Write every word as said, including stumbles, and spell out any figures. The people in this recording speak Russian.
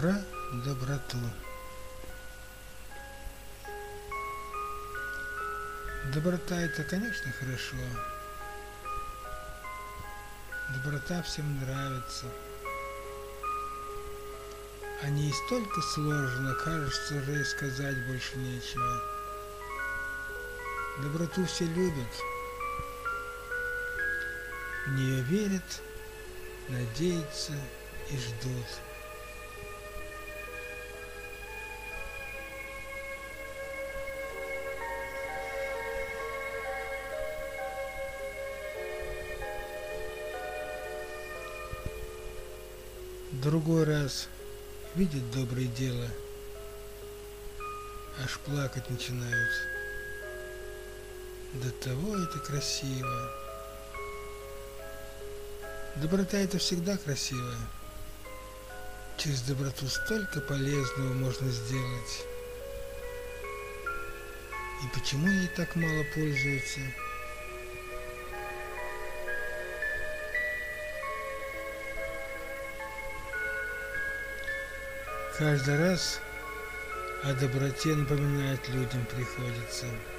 про доброту. Доброта — это, конечно, хорошо. Доброта всем нравится. О ней столько сложно, кажется, уже и сказать больше нечего. Доброту все любят, в нее верят, надеются и ждут. Другой раз видят доброе дело, аж плакать начинают. До того это красиво. Доброта — это всегда красиво. Через доброту столько полезного можно сделать. И почему ей так мало пользуются? Каждый раз о доброте напоминать людям приходится.